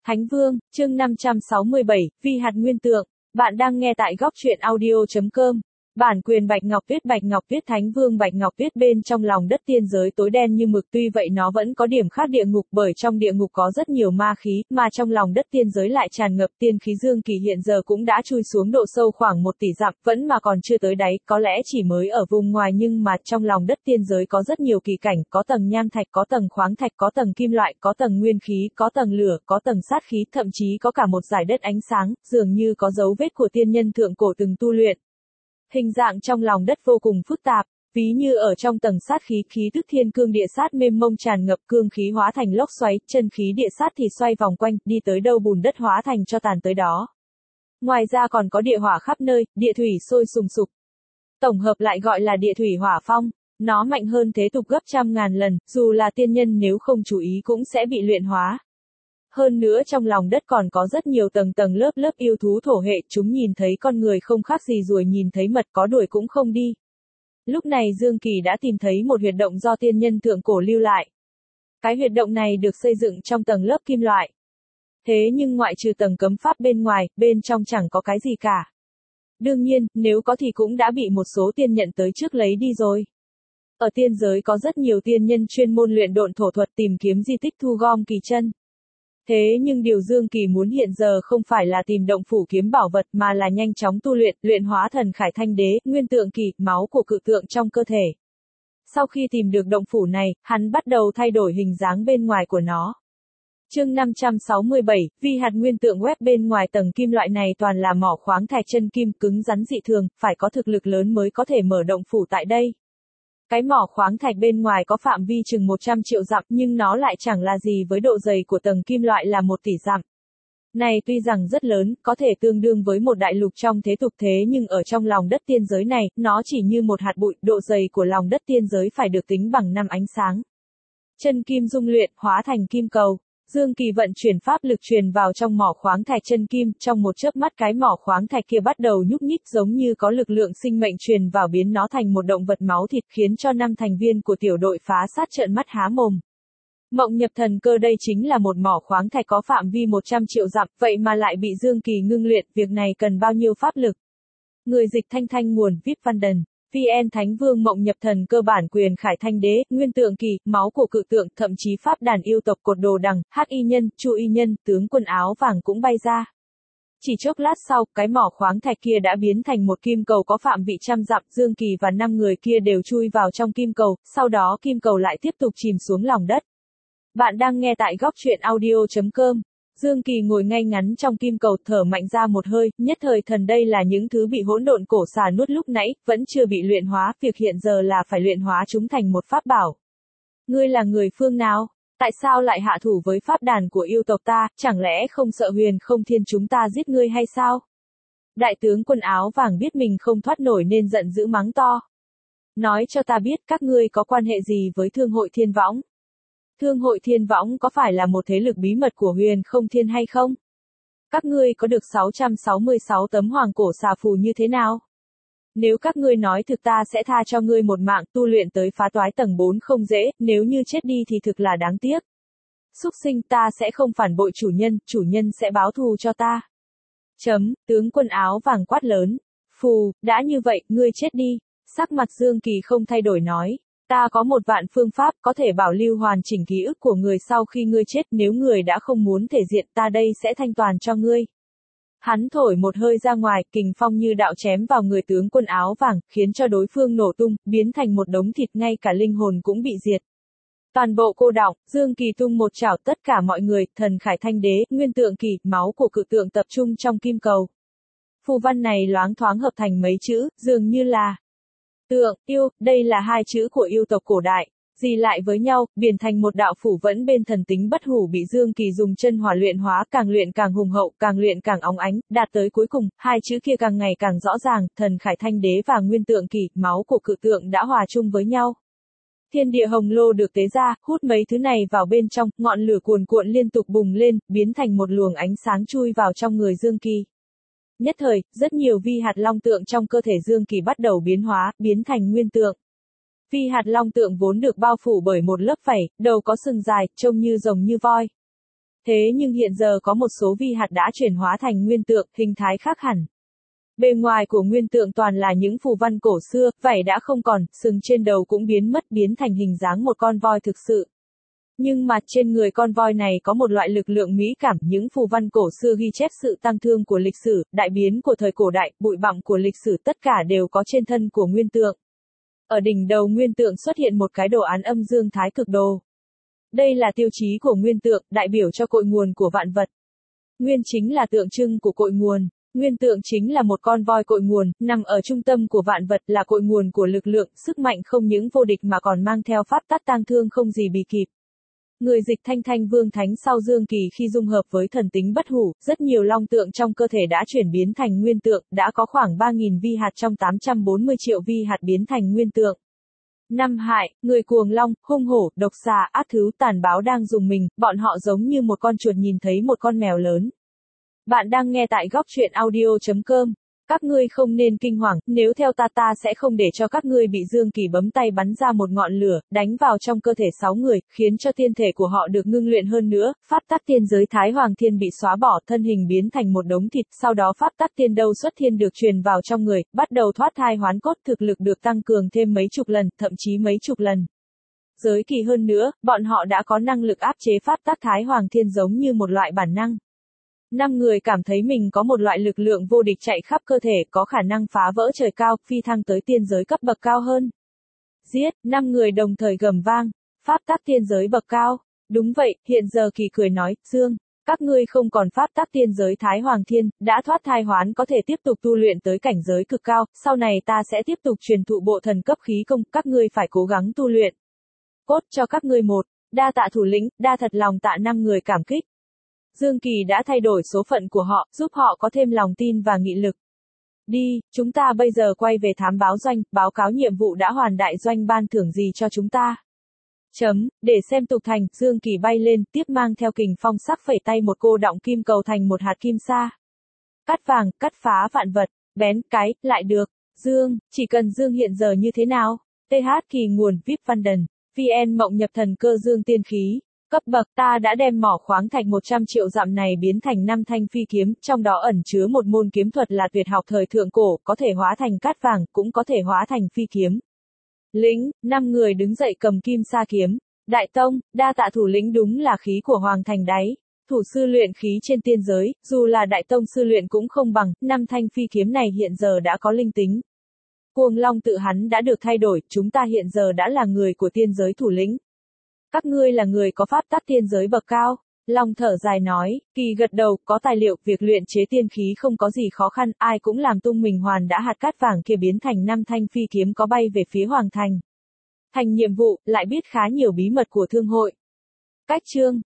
Thánh Vương, chương 567, Vi hạt nguyên tượng. Bạn đang nghe tại góc truyện audio.com. Bản quyền Bạch Ngọc Tuyết Thánh Vương Bạch Ngọc Tuyết bên trong lòng đất tiên giới tối đen như mực, tuy vậy nó vẫn có điểm khác địa ngục bởi trong địa ngục có rất nhiều ma khí, mà trong lòng đất tiên giới lại tràn ngập tiên khí. Dương Kỳ hiện giờ cũng đã chui xuống độ sâu khoảng 1 tỷ dặm, vẫn mà còn chưa tới đáy, có lẽ chỉ mới ở vùng ngoài, nhưng mà trong lòng đất tiên giới có rất nhiều kỳ cảnh, có tầng nham thạch, có tầng khoáng thạch, có tầng kim loại, có tầng nguyên khí, có tầng lửa, có tầng sát khí, thậm chí có cả một dải đất ánh sáng, dường như có dấu vết của tiên nhân thượng cổ từng tu luyện. Hình dạng trong lòng đất vô cùng phức tạp, ví như ở trong tầng sát khí, khí tức thiên cương địa sát mênh mông tràn ngập, cương khí hóa thành lốc xoáy, chân khí địa sát thì xoay vòng quanh, đi tới đâu bùn đất hóa thành cho tàn tới đó. Ngoài ra còn có địa hỏa khắp nơi, địa thủy sôi sùng sục. Tổng hợp lại gọi là địa thủy hỏa phong, nó mạnh hơn thế tục gấp trăm ngàn lần, dù là tiên nhân nếu không chú ý cũng sẽ bị luyện hóa. Hơn nữa trong lòng đất còn có rất nhiều tầng tầng lớp lớp yêu thú thổ hệ, chúng nhìn thấy con người không khác gì ruồi nhìn thấy mật, có đuổi cũng không đi. Lúc này Dương Kỳ đã tìm thấy một huyệt động do tiên nhân thượng cổ lưu lại. Cái huyệt động này được xây dựng trong tầng lớp kim loại. Thế nhưng ngoại trừ tầng cấm pháp bên ngoài, bên trong chẳng có cái gì cả. Đương nhiên, nếu có thì cũng đã bị một số tiên nhận tới trước lấy đi rồi. Ở tiên giới có rất nhiều tiên nhân chuyên môn luyện độn thổ thuật, tìm kiếm di tích thu gom kỳ chân. Thế nhưng điều Dương Kỳ muốn hiện giờ không phải là tìm động phủ kiếm bảo vật mà là nhanh chóng tu luyện, luyện hóa thần khải thanh đế, nguyên tượng kỳ, máu của cự tượng trong cơ thể. Sau khi tìm được động phủ này, hắn bắt đầu thay đổi hình dáng bên ngoài của nó. Chương 567, Vi hạt nguyên tượng. Web bên ngoài tầng kim loại này toàn là mỏ khoáng thạch chân kim, cứng rắn dị thường, phải có thực lực lớn mới có thể mở động phủ tại đây. Cái mỏ khoáng thạch bên ngoài có phạm vi chừng 100 triệu dặm, nhưng nó lại chẳng là gì với độ dày của tầng kim loại là 1 tỷ dặm. Này tuy rằng rất lớn, có thể tương đương với một đại lục trong thế tục, thế nhưng ở trong lòng đất tiên giới này, nó chỉ như một hạt bụi, độ dày của lòng đất tiên giới phải được tính bằng 5 ánh sáng. Chân kim dung luyện, hóa thành kim cầu. Dương Kỳ vận chuyển pháp lực truyền vào trong mỏ khoáng thạch chân kim, trong một chớp mắt cái mỏ khoáng thạch kia bắt đầu nhúc nhích giống như có lực lượng sinh mệnh truyền vào, biến nó thành một động vật máu thịt, khiến cho 5 thành viên của tiểu đội phá sát trợn mắt há mồm. Mộng nhập thần cơ, đây chính là một mỏ khoáng thạch có phạm vi 100 triệu dặm, vậy mà lại bị Dương Kỳ ngưng luyện, việc này cần bao nhiêu pháp lực. Người dịch Thanh nguồn VIP Văn Đần. VN Thánh Vương mộng nhập thần cơ, bản quyền khải thanh đế, nguyên tượng kỳ, máu của cự tượng, thậm chí pháp đàn yêu tộc, cột đồ đằng, hắc y nhân, chu y nhân, tướng quân áo vàng cũng bay ra. Chỉ chốc lát sau, cái mỏ khoáng thạch kia đã biến thành một kim cầu có phạm vị trăm dặm, Dương Kỳ và 5 người kia đều chui vào trong kim cầu, sau đó kim cầu lại tiếp tục chìm xuống lòng đất. Bạn đang nghe tại góc truyện audio.com. Dương Kỳ ngồi ngay ngắn trong kim cầu, thở mạnh ra một hơi, nhất thời thần, đây là những thứ bị hỗn độn cổ xà nuốt lúc nãy, vẫn chưa bị luyện hóa, việc hiện giờ là phải luyện hóa chúng thành một pháp bảo. Ngươi là người phương nào? Tại sao lại hạ thủ với pháp đàn của yêu tộc ta, chẳng lẽ không sợ Huyền Không Thiên chúng ta giết ngươi hay sao? Đại tướng quân áo vàng biết mình không thoát nổi nên giận dữ mắng to. Nói cho ta biết các ngươi có quan hệ gì với Thương hội Thiên Võng? Thương hội Thiên Võng có phải là một thế lực bí mật của Huyền Không Thiên hay không? Các ngươi có được 666 tấm hoàng cổ xà phù như thế nào? Nếu các ngươi nói thực, ta sẽ tha cho ngươi một mạng, tu luyện tới phá toái tầng 4 không dễ, nếu như chết đi thì thực là đáng tiếc. Súc sinh, ta sẽ không phản bội chủ nhân sẽ báo thù cho ta. Tướng quân áo vàng quát lớn. Phù, đã như vậy, ngươi chết đi. Sắc mặt Dương Kỳ không thay đổi nói. Ta có 1.000 phương pháp có thể bảo lưu hoàn chỉnh ký ức của người sau khi ngươi chết, nếu người đã không muốn thể diện, ta đây sẽ thanh toàn cho ngươi. Hắn thổi một hơi ra ngoài, kình phong như đạo chém vào người tướng quân áo vàng, khiến cho đối phương nổ tung, biến thành một đống thịt, ngay cả linh hồn cũng bị diệt. Toàn bộ cô đọng, Dương Kỳ tung một chảo, tất cả mọi người, thần khải thanh đế, nguyên tượng kỳ, máu của cự tượng tập trung trong kim cầu. Phù văn này loáng thoáng hợp thành mấy chữ, dường như là tượng, yêu, đây là 2 chữ của yêu tộc cổ đại, dì lại với nhau, biến thành một đạo phủ vẫn bên thần tính bất hủ, bị Dương Kỳ dùng chân hỏa luyện hóa, càng luyện càng hùng hậu, càng luyện càng óng ánh, đạt tới cuối cùng, 2 chữ kia càng ngày càng rõ ràng, thần khải thanh đế và nguyên tượng kỳ, máu của cự tượng đã hòa chung với nhau. Thiên địa hồng lô được tế ra, hút mấy thứ này vào bên trong, ngọn lửa cuồn cuộn liên tục bùng lên, biến thành một luồng ánh sáng chui vào trong người Dương Kỳ. Nhất thời, rất nhiều vi hạt long tượng trong cơ thể Dương Kỳ bắt đầu biến hóa, biến thành nguyên tượng. Vi hạt long tượng vốn được bao phủ bởi một lớp vảy, đầu có sừng dài, trông như rồng như voi. Thế nhưng hiện giờ có một số vi hạt đã chuyển hóa thành nguyên tượng, hình thái khác hẳn. Bề ngoài của nguyên tượng toàn là những phù văn cổ xưa, vảy đã không còn, sừng trên đầu cũng biến mất biến thành hình dáng một con voi thực sự. Nhưng mà trên người con voi này có một loại lực lượng mỹ cảm, những phù văn cổ xưa ghi chép sự tăng thương của lịch sử, đại biến của thời cổ đại, bụi bặm của lịch sử tất cả đều có trên thân của nguyên tượng. Ở đỉnh đầu nguyên tượng xuất hiện một cái đồ án âm dương thái cực đồ. Đây là tiêu chí của nguyên tượng, đại biểu cho cội nguồn của vạn vật. Nguyên chính là tượng trưng của cội nguồn. Nguyên tượng chính là một con voi cội nguồn, nằm ở trung tâm của vạn vật, là cội nguồn của lực lượng, sức mạnh không những vô địch mà còn mang theo pháp tắc tang thương không gì bì kịp. Người dịch Thanh Thanh Vương Thánh sau Dương Kỳ khi dung hợp với thần tính bất hủ, rất nhiều long tượng trong cơ thể đã chuyển biến thành nguyên tượng, đã có khoảng 3.000 vi hạt trong 840 triệu vi hạt biến thành nguyên tượng. Năm hại, người cuồng long, hung hổ, độc xà, ác thú, tàn bạo đang dùng mình, bọn họ giống như một con chuột nhìn thấy một con mèo lớn. Bạn đang nghe tại góc truyện audio.com. Các ngươi không nên kinh hoàng, nếu theo ta sẽ không để cho các ngươi bị Dương Kỳ bấm tay bắn ra một ngọn lửa, đánh vào trong cơ thể 6 người, khiến cho tiên thể của họ được ngưng luyện hơn nữa, pháp tắc tiên giới Thái Hoàng Thiên bị xóa bỏ, thân hình biến thành một đống thịt, sau đó pháp tắc tiên đâu xuất thiên được truyền vào trong người, bắt đầu thoát thai hoán cốt, thực lực được tăng cường thêm mấy chục lần, thậm chí mấy chục lần. Giới kỳ hơn nữa, bọn họ đã có năng lực áp chế pháp tắc Thái Hoàng Thiên giống như một loại bản năng. 5 người cảm thấy mình có một loại lực lượng vô địch chạy khắp cơ thể, có khả năng phá vỡ trời cao, phi thăng tới tiên giới cấp bậc cao hơn. Giết, 5 người đồng thời gầm vang, pháp tắc tiên giới bậc cao. Đúng vậy, hiện giờ Kỳ cười nói, Dương, các ngươi không còn pháp tắc tiên giới Thái Hoàng Thiên, đã thoát thai hoán có thể tiếp tục tu luyện tới cảnh giới cực cao, sau này ta sẽ tiếp tục truyền thụ bộ thần cấp khí công, các ngươi phải cố gắng tu luyện. Cốt cho các ngươi một, đa tạ thủ lĩnh, đa thật lòng tạ 5 người cảm kích. Dương Kỳ đã thay đổi số phận của họ, giúp họ có thêm lòng tin và nghị lực. Đi, chúng ta bây giờ quay về thám báo doanh, báo cáo nhiệm vụ đã hoàn đại doanh ban thưởng gì cho chúng ta. Để xem tục thành, Dương Kỳ bay lên, tiếp mang theo kình phong sắc phẩy tay một cô đọng kim cầu thành một hạt kim sa. Cắt vàng, cắt phá vạn vật, bén cái, lại được. Dương, chỉ cần Dương hiện giờ như thế nào? TH Kỳ nguồn, VIP Văn Đần, VN Mộng nhập thần cơ Dương tiên khí. Cấp bậc, ta đã đem mỏ khoáng thạch 100 triệu dặm này biến thành 5 thanh phi kiếm, trong đó ẩn chứa một môn kiếm thuật là tuyệt học thời thượng cổ, có thể hóa thành cát vàng, cũng có thể hóa thành phi kiếm. Lĩnh, 5 người đứng dậy cầm kim sa kiếm. Đại tông, đa tạ thủ lĩnh đúng là khí của Hoàng Thành đấy. Thủ sư luyện khí trên tiên giới, dù là đại tông sư luyện cũng không bằng, 5 thanh phi kiếm này hiện giờ đã có linh tính. Cuồng long tự hắn đã được thay đổi, chúng ta hiện giờ đã là người của tiên giới thủ lĩnh. Các ngươi là người có pháp tắc tiên giới bậc cao. Long thở dài nói, Kỳ gật đầu, có tài liệu, việc luyện chế tiên khí không có gì khó khăn, ai cũng làm tung mình hoàn đã hạt cát vàng kia biến thành 5 thanh phi kiếm có bay về phía Hoàng Thành. Thành nhiệm vụ, lại biết khá nhiều bí mật của thương hội. Cách chương.